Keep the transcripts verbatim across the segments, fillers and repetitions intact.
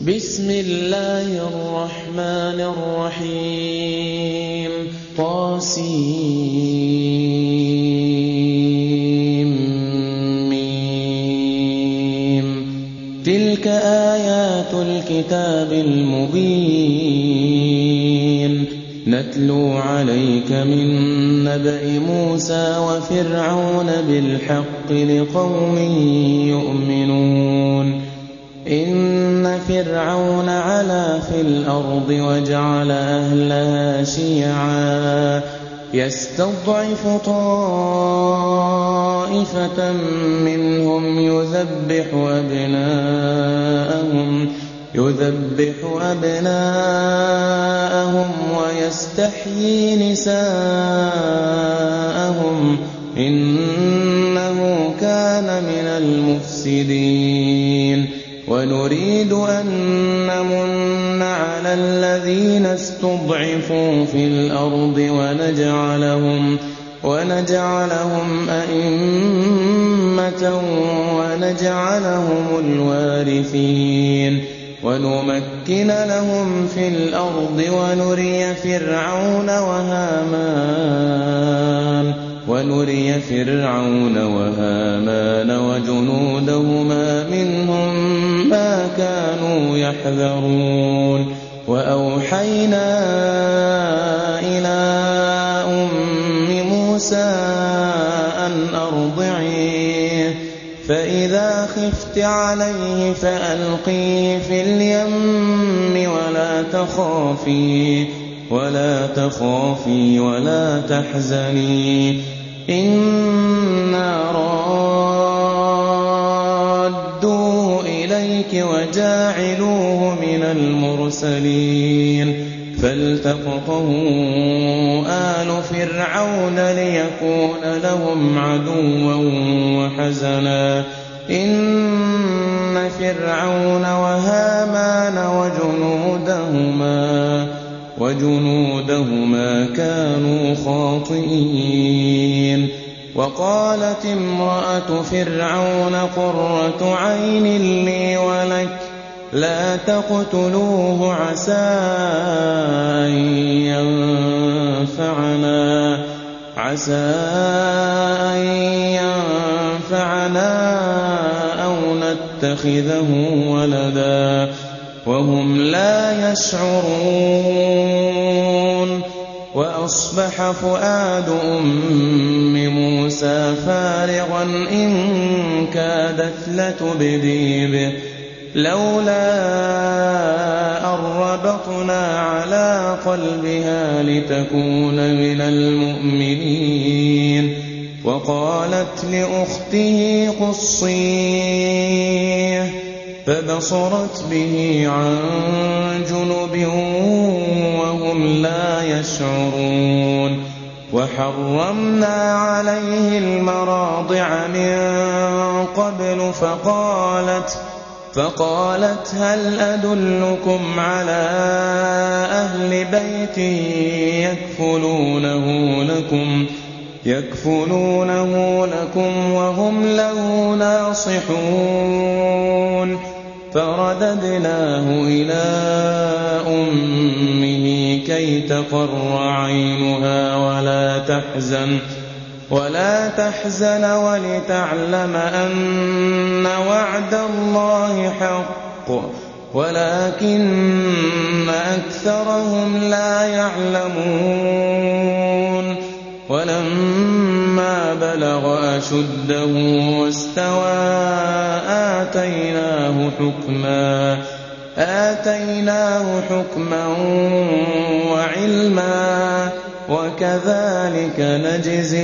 بسم الله الرحمن الرحيم طاسيم تلك آيات الكتاب المبين نتلو عليك من نبأ موسى وفرعون بالحق لقوم يؤمنون إن فرعون علا في الأرض وجعل أهلها شيعا يستضعف طائفة منهم يذبح أبناءهم يذبح أبناءهم ويستحيي نساءهم إنه كان من المفسدين ونريد أن نمن على الذين استضعفوا في الأرض ونجعلهم ونجعلهم أئمة ونجعلهم الوارثين ونمكن لهم في الأرض ونري فرعون وهامان ونري فرعون وهامان وجنودهما منهم ما كانوا يحذرون وأوحينا إلى أم موسى أن أرضعيه فإذا خفت عليه فألقيه في اليم ولا تخافي ولا تخافي ولا تحزني إنا رادوه إليك وجاعلوه من المرسلين فالتقطه آل فرعون ليكون لهم عدوا وحزنا إن فرعون وهامان وجنودهما وجنودهما كانوا خاطئين وقالت امرأة فرعون قرة عين لي ولك لا تقتلوه عسى أن ينفعنا عسى أن ينفعنا أو نتخذه ولدا وهم لا يشعرون وأصبح فؤاد أم موسى فارغا إن كادت لتبدي به لولا أن ربطنا على قلبها لتكون من المؤمنين وقالت لأخته قصيه فبصرت به عن جنب وهم لا يشعرون وحرمنا عليه المراضع من قبل فقالت فقالت هل أدلكم على أهل بيت يكفلونه لكم يكفلونه لكم وهم له ناصحون فرددناه إلى أمه كي تقر عينها ولا تحزن ولا تحزن ولتعلم أن وعد الله حق ولكن أكثرهم لا يعلمون ولما بلغ أشده واستوى آتيناه حكما آتيناه حكما وعلما وكذلك نجزي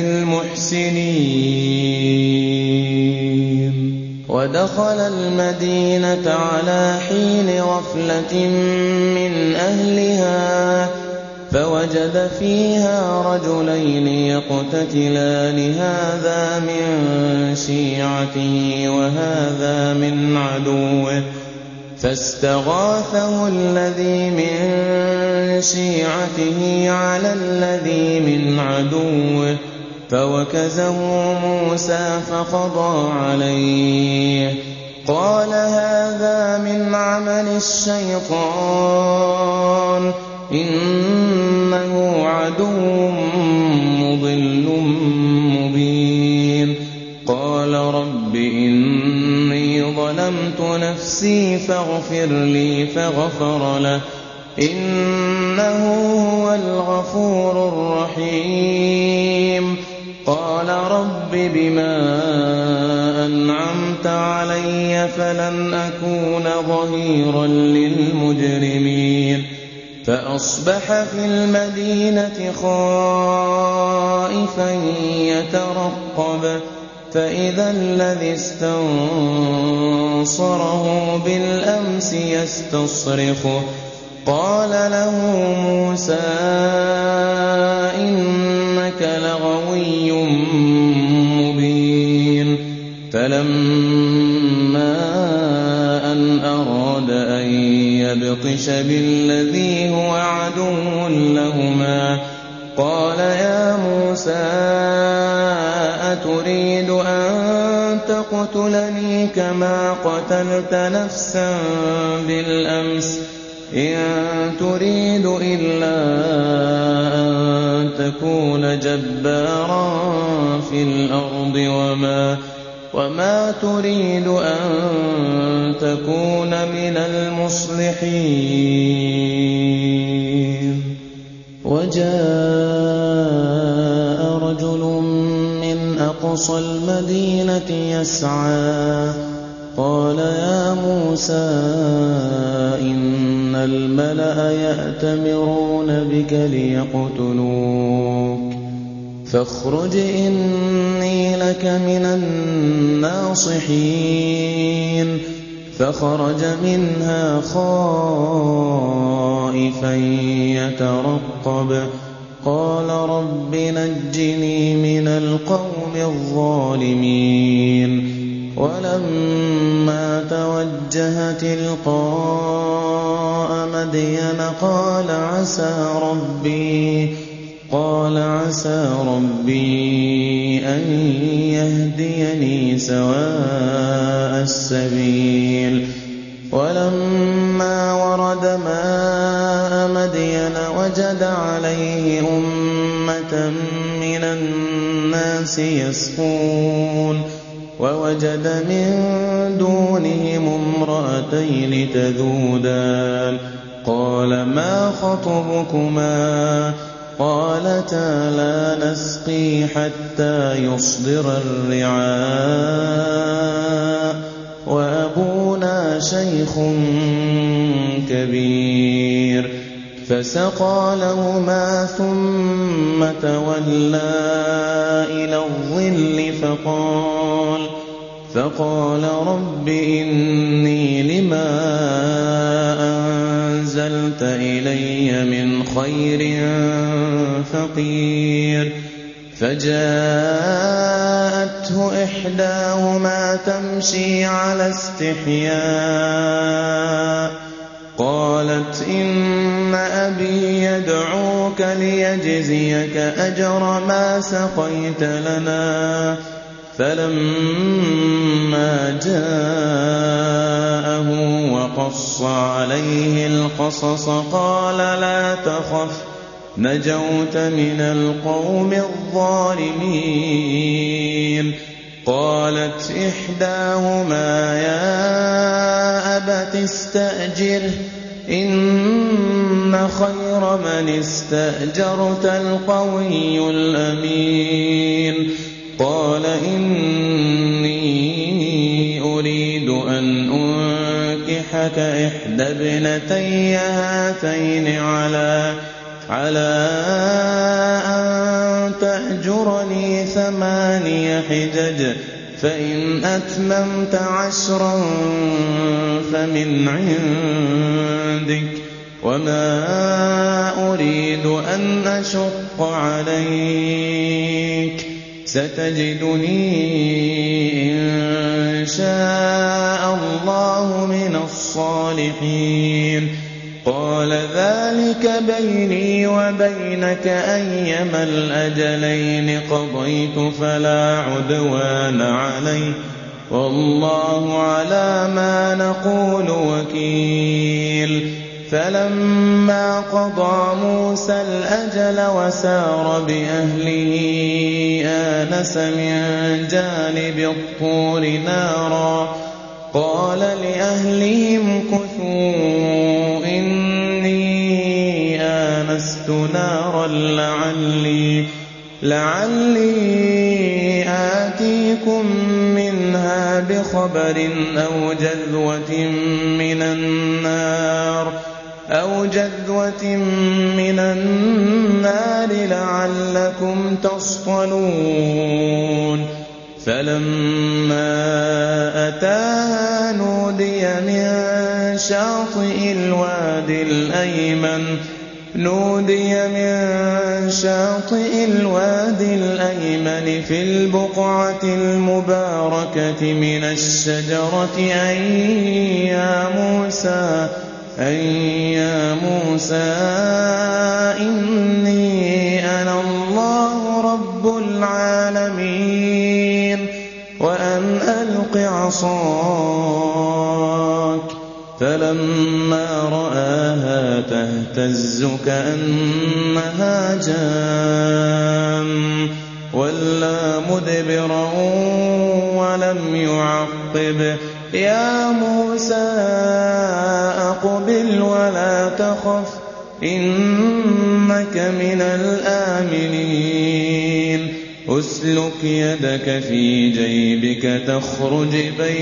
المحسنين ودخل المدينة على حين غفلة من أهلها فوجد فيها رجلين يقتتلان هذا من شيعته وهذا من عدوه فاستغاثه الذي من شيعته على الذي من عدوه فوكزه موسى فقضى عليه قال هذا من عمل الشيطان إنه عدو مضل مبين قال رب إني ظلمت نفسي فاغفر لي فغفر له إنه هو الغفور الرحيم قال رب بما أنعمت علي فلن أكون ظهيرا للمجرمين فأصبح في المدينة خائفا يترقب فإذا الذي استنصره بالأمس يستصرخه قال له موسى إنك لغوي مبين فلما أن أراد أن يبطش بالذي هو عدو لهما قال يا موسى أتريد أن تقتلني كما قتلت نفسا بالأمس إن تريد إلا أن تكون جبارا في الأرض وما, وما تريد أن تكون من المصلحين وجاء رجل من أقصى المدينة يسعى قال يا موسى إن الملأ يأتمرون بك ليقتلوك فاخرج إني لك من الناصحين فخرج منها خائفا يترقب قال رب نجني من القوم الظالمين ولما توجه تلقاء مدين قال عسى ربي قال عسى ربي أن يهديني سواء السبيل ولما ورد ماء مدين وجد عليه أمة من الناس يسقون ووجد من دونهم امرأتين تذودان قال ما خطبكما قالتا لا نسقي حتى يصدر الرعاء وأبونا شيخ كبير فسقى لهما ثم تولى إلى الظل فقال فقال رب إني لما أنزلت إلي من خير فقير فجاءته إحداهما تمشي على استحياء قالت إن أبي يدعوك ليجزيك أجر ما سقيت لنا فلما جاءه وقص عليه القصص قال لا تخف نجوت من القوم الظالمين قالت إحداهما يا أبت استأجره إن خير من استأجرت القوي الأمين قال إني أريد أن أنكحك إحدى ابنتي هاتين على على أن تأجرني ثماني حجج فإن أتممت عشرا فمن عندك وما أريد أن أشق عليك ستجدني إن شاء الله من الصالحين قال ذلك بيني وبينك أيما الأجلين قضيت فلا عدوان علي والله على ما نقول وكيل فلما قضى موسى الأجل وسار بأهله آنس من جانب الطور نارا قال لأهلهم كثوا إني آنست نارا لعلي, لعلي آتيكم منها بخبر أو جذوة من النار أو جذوة من النار لعلكم تصطلون فلما أتاها نودي من شاطئ الوادي الأيمن نودي من شاطئ الوادي الأيمن في البقعة المباركة من الشجرة أن يا موسى أن يا موسى إني أنا الله رب العالمين وأن ألق عصاك فلما رآها تهتز كأنها جان ولى مدبرا ولم يعقب يا موسى أقبل ولا تخف إنك من الآمنين أسلك يدك في جيبك تخرج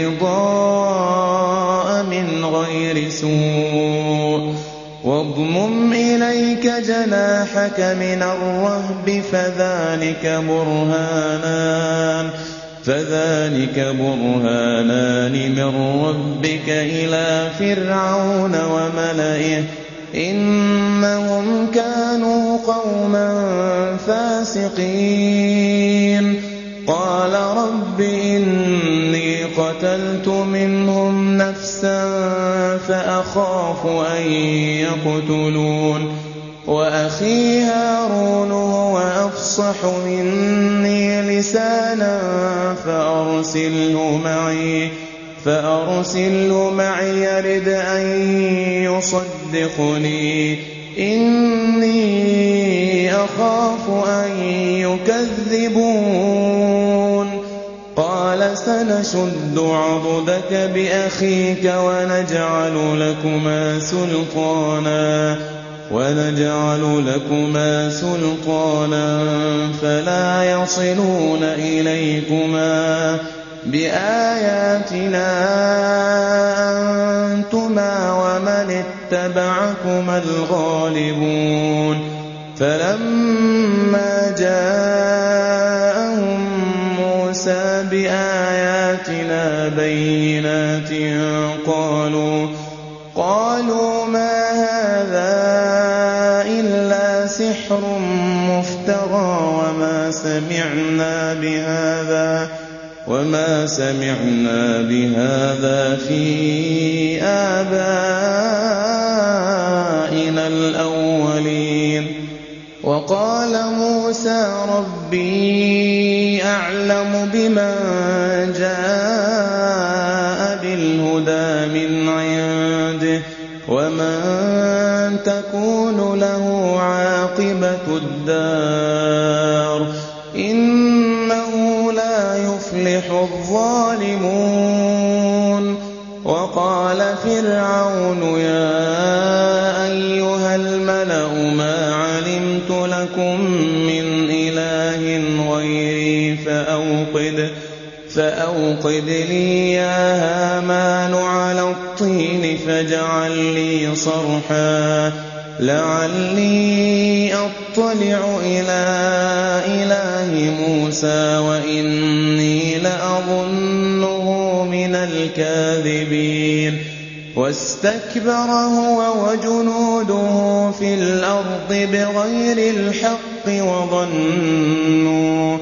بيضاء من غير سوء واضمم إليك جناحك من الرهب فذلك برهانان فذلك برهانان من ربك إلى فرعون وملئه إنهم كانوا قوما فاسقين قال رب إني قتلت منهم نفسا فأخاف أن يقتلون وأخي هارون هو أفصح مني لسانا فأرسله معي فأرسله معي يرد أن يصدقني إني أخاف أن يكذبون قال سنشد عضدك بأخيك ونجعل لكما سلطانا ونجعل لكما سلطانا فلا يصلون إليكما بآياتنا أنتما ومن اتبعكما الغالبون فلما جاءهم موسى بآياتنا بينات قالوا قالوا ما هذا إلا سحر مفترى وما سمعنا بهذا وما سمعنا بهذا في آبائنا الأولين وقال موسى ربي أعلم بمن جاء بالهدى من عنده ومن تكون له عاقبة الدار إنه لا يفلح الظالمون وقال فرعون يا أيها الملأ ما علمت لكم من إله غيري فأوقد فأوقد لي يا هامان على الطين فاجعل لي صرحا لعلي أطلع إلى إله موسى وإني لأظنه من الكاذبين واستكبر هو وجنوده في الأرض بغير الحق وظنوا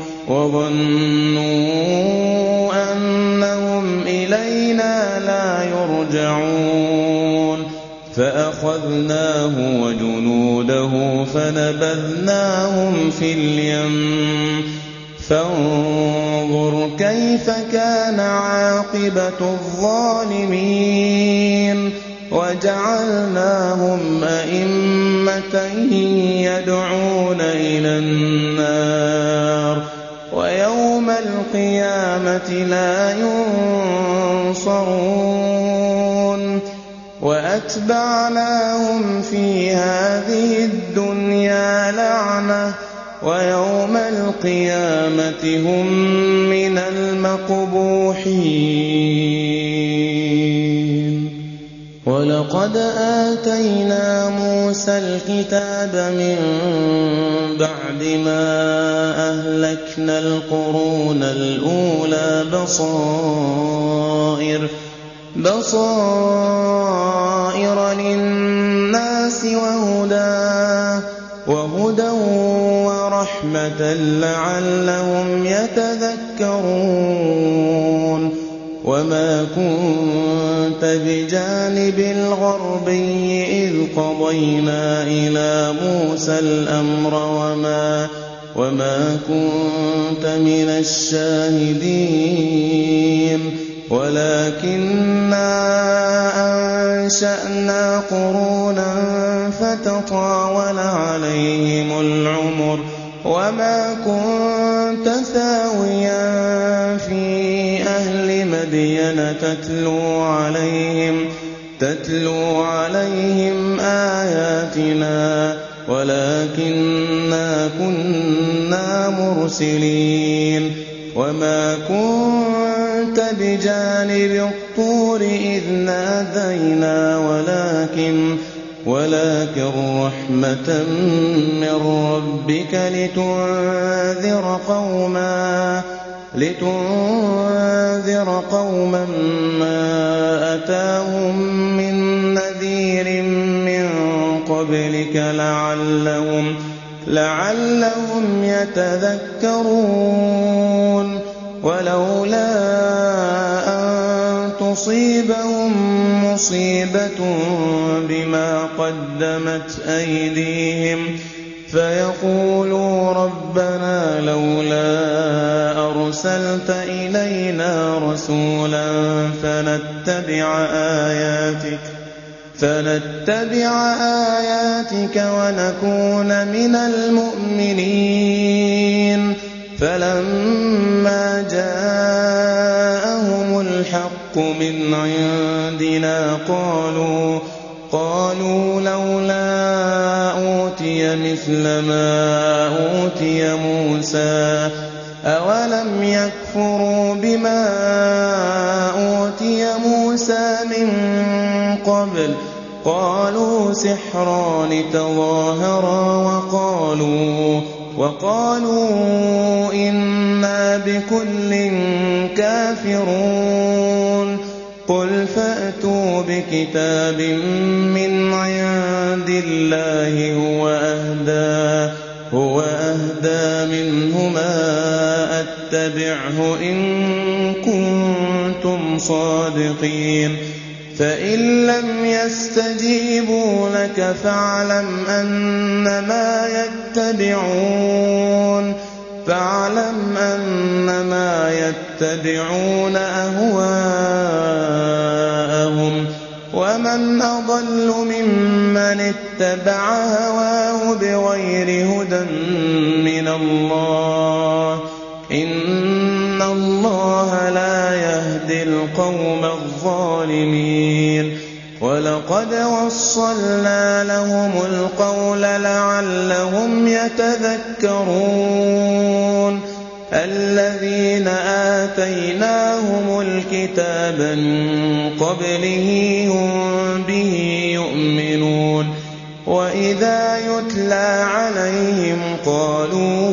وظنوا أنهم إلينا لا يرجعون فأخذناه وجنوده فنبذناهم في اليم فانظر كيف كان عاقبة الظالمين وجعلناهم أئمة يدعون إلى النار ويوم القيامة لا ينصرون وأتبعناهم في هذه الدنيا لعنة ويوم القيامة هم من المقبوحين ولقد آتينا موسى الكتاب من بعد ما أهلكنا القرون الأولى بصائر بصائر للناس وهدى وهدى ورحمة لعلهم يتذكرون وما كنت بجانب الغربي إذ قضينا إلى موسى الأمر وما وما كنت من الشاهدين ولكننا أنشأنا قرونا فتطاول عليهم العمر وما كنت ثاويا في أهل مدين تتلو عليهم تتلو عليهم آياتنا ولكننا كنا مرسلين وما كنت بجانب الطور إذ نادينا ولكن ولكن رحمة من ربك لتنذر قوما لتنذر قوما ما أتاهم من نذير من قبلك لعلهم لعلهم يتذكرون ولولا أن تصيبهم مصيبة بما قدمت أيديهم فيقولوا ربنا لولا أرسلت إلينا رسولا فنتبع آياتك فنتبع آياتك ونكون من المؤمنين فلما جاءهم الحق من عندنا قالوا قالوا لولا أوتي مثل ما أوتي موسى أولم يكفروا بما أوتي موسى من قبل قالوا سحران تظاهرا وقالوا وقالوا إنا بكل كافرون قل فأتوا بكتاب من عند الله هو أهدى هو أهدى منهما أتبعه إن كنتم صادقين فإن لم يستجيبوا لك فاعلم أنما يتبعون فاعلم أنما يتبعون أهواءهم ومن أضل ممن اتبع هواه بغير هدى من الله إن الله لا يهدي القوم الظالمين ولقد وصلنا لهم القول لعلهم يتذكرون الذين آتيناهم الكتاب من قبله هم به يؤمنون وإذا يتلى عليهم قالوا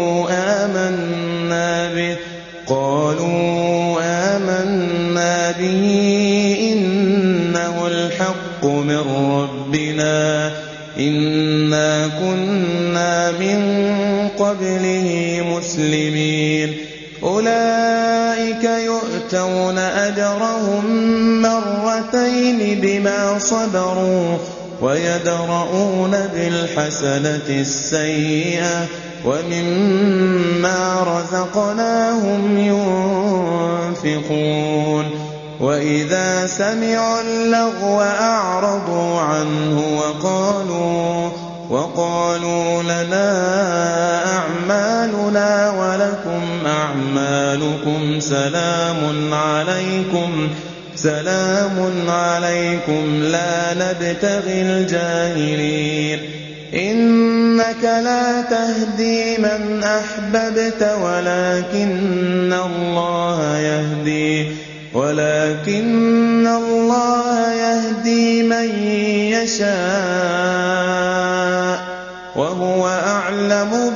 آمنا به قالوا آمنا به إنه الحق من ربنا إنا كنا من قبله مسلمين أولئك يؤتون أجرهم مرتين بما صبروا ويدرؤون بالحسنة السيئة ومما رزقناهم ينفقون وإذا سمعوا اللغو أعرضوا عنه وقالوا وقالوا لنا أعمالنا ولكم أعمالكم سلام عليكم سلام عليكم لا نبتغي الجاهلين إنك لا تهدي من أحببت ولكن الله يهدي ولكن الله يهدي من يشاء وهو أعلم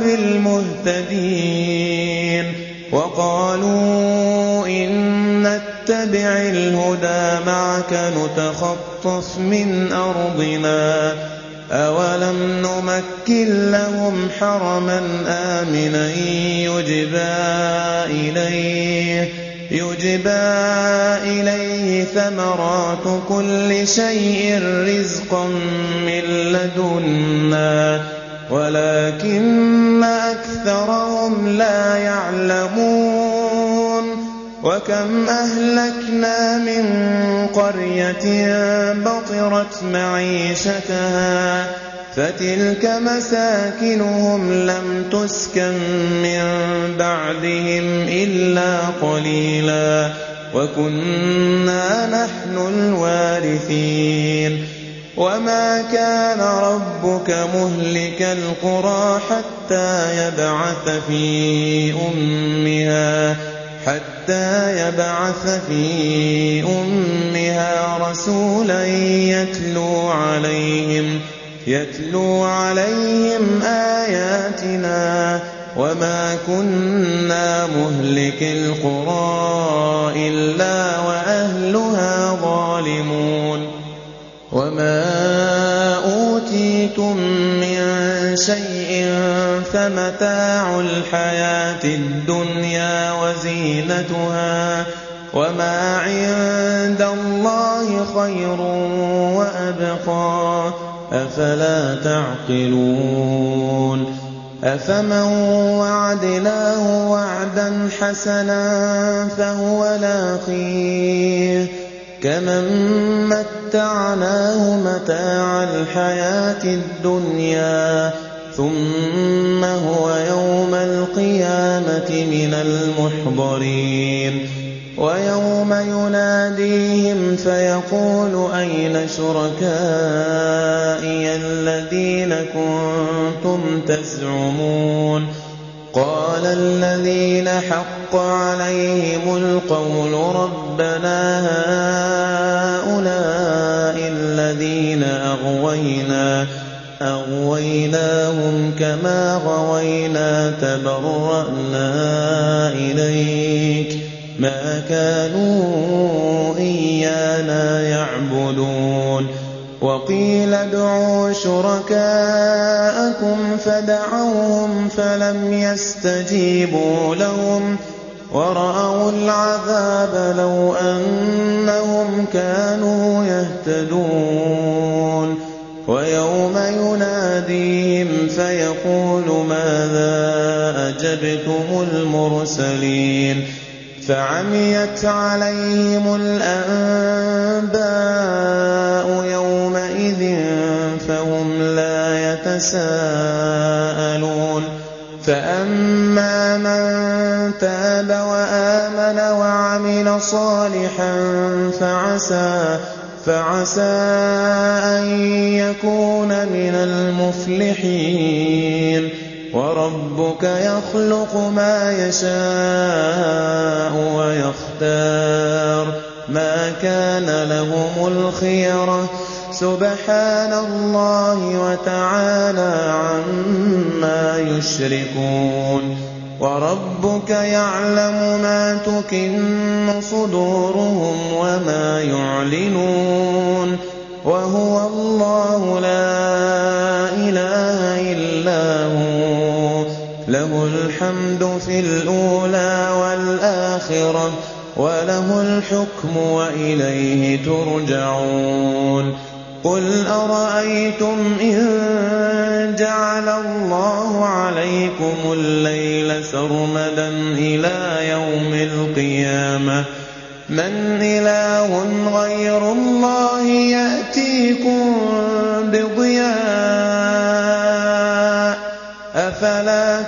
بالمهتدين وقالوا إن نتبع الهدى معك نتخطف من أرضنا أولم نمكن لهم حرما آمنا يجبى إليه يجبى إليه ثمرات كل شيء رزقا من لدنا ولكن أكثرهم لا يعلمون وكم أهلكنا من قرية بطرت معيشتها فتلك مساكنهم لم تسكن من بعدهم إلا قليلا وكنا نحن الوارثين وما كان ربك مهلك القرى حتى يبعث في أمها حتى يبعث في أمها رسولا يتلو عليهم يتلو عليهم آياتنا وما كنا مهلك القرى إلا وأهلها ظالمون وما أوتيتم من شيء فمتاع الحياة الدنيا وزينتها وما عند الله خير وأبقى أفلا تعقلون أفمن وعدناه وعدا حسنا فهو لاقيه كمن متعناه متاع الحياة الدنيا ثم هو يوم القيامة من المحضرين ويوم يناديهم فيقول أين شركائي الذين كنتم تزعمون قال الذين حق عليهم القول ربنا هؤلاء الذين أغوينا أغويناهم كما غوينا تبرأنا إليك ما كانوا إيانا يعبدون وقيل ادعوا شركاءكم فدعوهم فلم يستجيبوا لهم ورأوا العذاب لو أنهم كانوا يهتدون ويوم يناديهم فيقول ماذا أجبتم المرسلين فعميت عليهم الأنباء يومئذ فهم لا يتساءلون فأما من تاب وآمن وعمل صالحا فعسى فعسى أن يكون من المفلحين وربك يخلق ما يشاء ويختار ما كان لهم الخيرة سبحان الله وتعالى عما يشركون وربك يعلم ما تكن صدورهم وما يعلنون وهو الله لا إله إلا هو له الحمد في الأولى والآخرة وله الحكم وإليه ترجعون قُلْ أَرَأَيْتُمْ إِن جَعَلَ اللَّهُ عَلَيْكُمُ اللَّيْلَ سَرْمَدًا إِلَىٰ يَوْمِ الْقِيَامَةِ مَنْ إِلَٰهٌ غَيْرُ اللَّهِ يَأْتِيكُم بِضِيَاءٍ ۖ أَفَلَا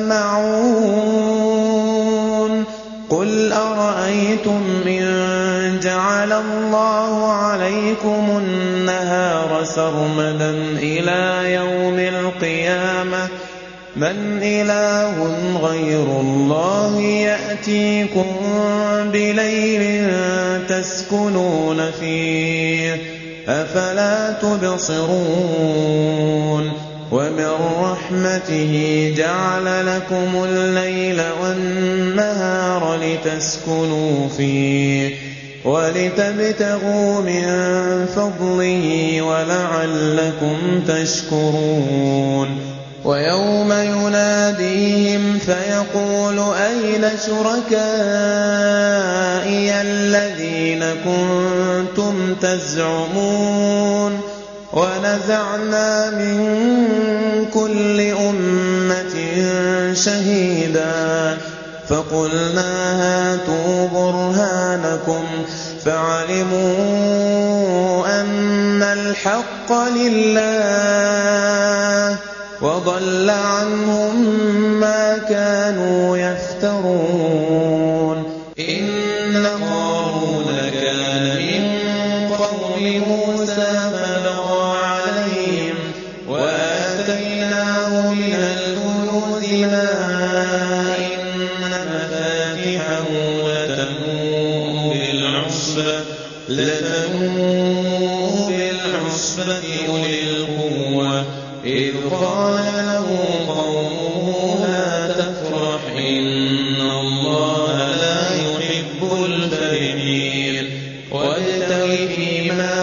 تَسْمَعُونَ قُلْ أَرَأَيْتُمْ إِن جَعَلَ اللَّهُ عَلَيْكُمُ النَّهَارَ سَرْمَدًا إِلَىٰ يَوْمِ الْقِيَامَةِ مَنْ إِلَٰهٌ غَيْرُ اللَّهِ يَأْتِيكُم بِلَيْلٍ تَسْكُنُونَ فِيهِ ۖ أَفَلَا تُبْصِرُونَ وَمِن رَّحْمَتِهِ جَعَلَ لَكُمُ اللَّيْلَ وَالنَّهَارَ لِتَسْكُنُوا فِيهِ وَلِتَبْتَغُوا مِن فَضْلِهِ وَلَعَلَّكُمْ تَشْكُرُونَ وَيَوْمَ يُنَادِيهِمْ فَيَقُولُ أَيْنَ شُرَكَائِيَ الَّذِينَ كُنتُمْ تَزْعُمُونَ وَنَزَعْنَا مِن كُلِّ أُمَّةٍ شَهِيدًا فَقُلْنَا هَاتُوا بُرْهَانَكُمْ فَعَلِمُوا أَنَّ الْحَقَّ لِلَّهِ وَضَلَّ عَنْهُم مَّا كَانُوا يَفْتَرُونَ إِنَّ قَارُونَ كَانَ مِن قَوْمِ مُوسَىٰ فَبَغَىٰ عَلَيْهِمْ وَآتَيْنَاهُ مِنَ الْكُنُوزِ مَا إِنَّ مَفَاتِحَهُ لَتَنُوءُ بِالْعُصْبَةِ أُولِي الْقُوَّةِ إِذْ قَالَ لَهُ قَوْمُهُ لَا تَفْرَحْ إِنَّ اللَّهَ لَا يُحِبُّ الْفَرِحِينَ وَابْتَغِ فِيمَا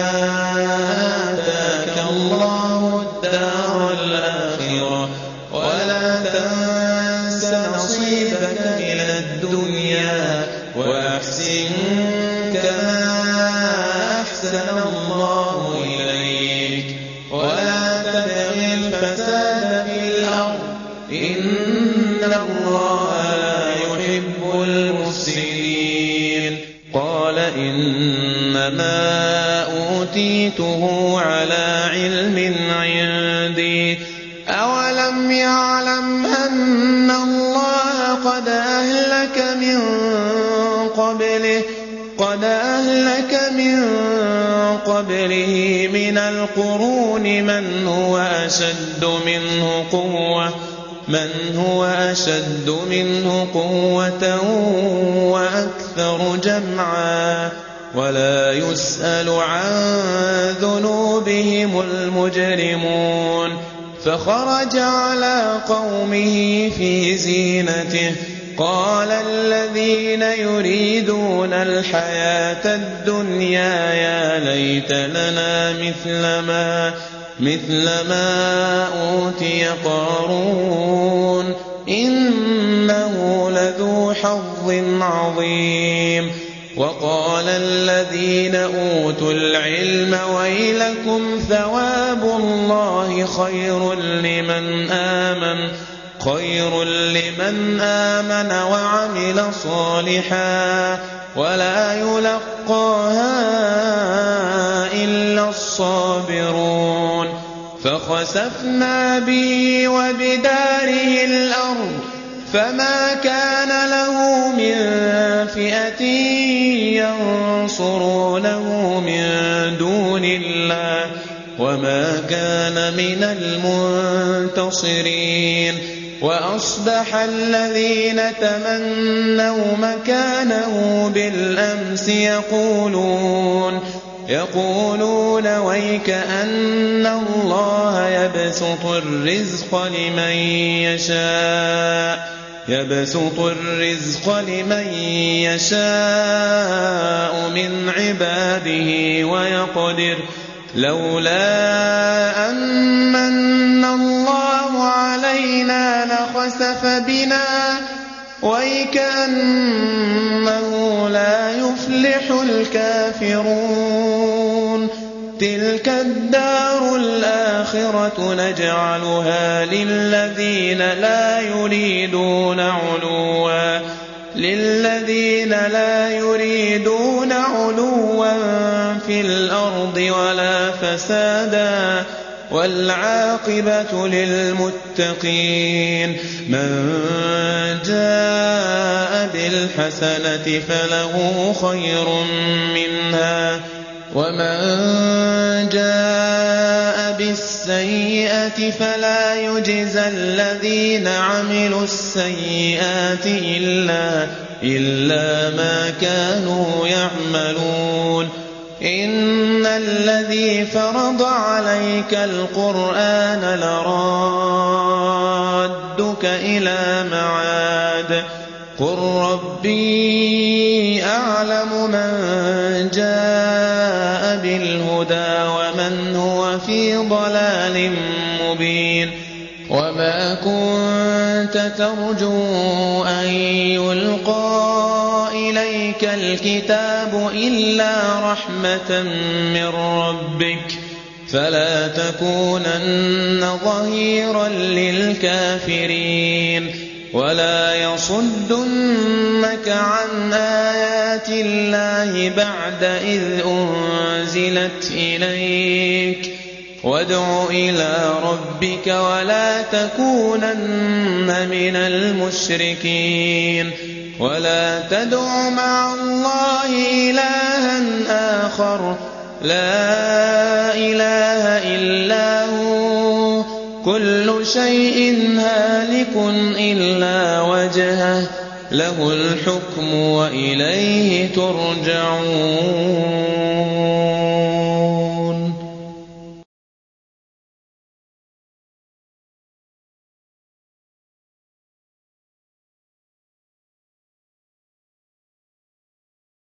آتَاكَ اللَّهُ الدَّارَ الْآخِرَةَ وَلَا تَنسَ نَصِيبَكَ مِنَ الدُّنْيَا وَأَحْسِن كَمَا أَحْسَنَ اللَّهُ إِلَيْكَ وَلَا تَبْغِ الْفَسَادَ فِي الْأَرْضِ ۖ إِنَّ اللَّهَ لَا يُحِبُّ الْمُفْسِدِينَ قَالَ إِنَّمَا أُوتِيتُهُ عَلَىٰ عِلْمٍ عِندِي ۚ أَوَلَمْ يَعْلَمْ أَنَّ اللَّهَ قَدْ أَهْلَكَ مِن قَبْلِهِ قَدْ أَهْلَكَ مِن قَبْلِهِ مِنَ الْقُرُونِ مَنْ هُوَ أَشَدُّ مِنْهُ قُوَّةً مَنْ هُوَ أَشَدُّ مِنْهُ قُوَّةً وَأَكْثَرُ جَمْعًا وَلَا يُسْأَلُ عَن ذُنُوبِهِمُ الْمُجْرِمُونَ فَخَرَجَ عَلَىٰ قَوْمِهِ فِي زِينَتِهِ قَالَ الَّذِينَ يُرِيدُونَ الْحَيَاةَ الدُّنْيَا يَا لَيْتَ لَنَا مِثْلَ مَا أُوتِيَ قَارُونُ إِنَّهُ لَذُو حَظٍّ عَظِيمٍ وَقَالَ الَّذِينَ أُوتُوا الْعِلْمَ وَيْلَكُمْ ثَوَابُ اللَّهِ خَيْرٌ لِّمَنْ آمَنَ خَيْرٌ لِّمَنْ آمَنَ وَعَمِلَ صَالِحًا وَلَا يُلَقَّاهَا إِلَّا الصَّابِرُونَ فَخَسَفْنَا بِهِ وَبِدَارِهِ الْأَرْضَ فَمَا كَانَ لَهُ مِن فِئَةٍ يَنصُرُونَهُ مِن دُونِ اللَّهِ وَمَا كَانَ مِنَ الْمُنتَصِرِينَ وَأَصْبَحَ الَّذِينَ تَمَنَّوْا مَكَانَهُ بِالْأَمْسِ يَقُولُونَ يَقُولُونَ وَيْكَأَنَّ اللَّهَ يَبْسُطُ الرِّزْقَ لِمَن يَشَاءُ يَبْسُطُ الرِّزْقَ لِمَن يَشَاءُ مِنْ عِبَادِهِ وَيَقْدِرُ لَوْلَا أَن مَّنَّ اللَّهُ عَلَيْنَا لَخَسَفَ بِنَا وَيْكَأَنَّهُ لَا يُفْلِحُ الْكَافِرُونَ تلك الدار الآخرة نجعلها للذين لا يريدون علوا للذين لا يريدون علوا في الأرض ولا فسادا والعاقبة للمتقين. من جاء بالحسنة فله خير منها ومن جاء بالسيئة فلا يجزى الذين عملوا السيئات إلا, إلا ما كانوا يعملون. إن الذي فرض عليك القرآن لرادك إلى معاد قل ربي أعلم من جاء بالهدى ومن هو في ضلال مبين. وما كنت ترجو أن يلقى إليك الكتاب إلا رحمة من ربك فلا تكونن ظهيرا للكافرين. ولا يصدنك عن آيات الله بعد إذ أنزلت إليك وادع إلى ربك ولا تكونن من المشركين. ولا تدع مع الله إلها آخر لا إله إلا هو كل شيء هالك إلا وجهه له الحكم وإليه ترجعون.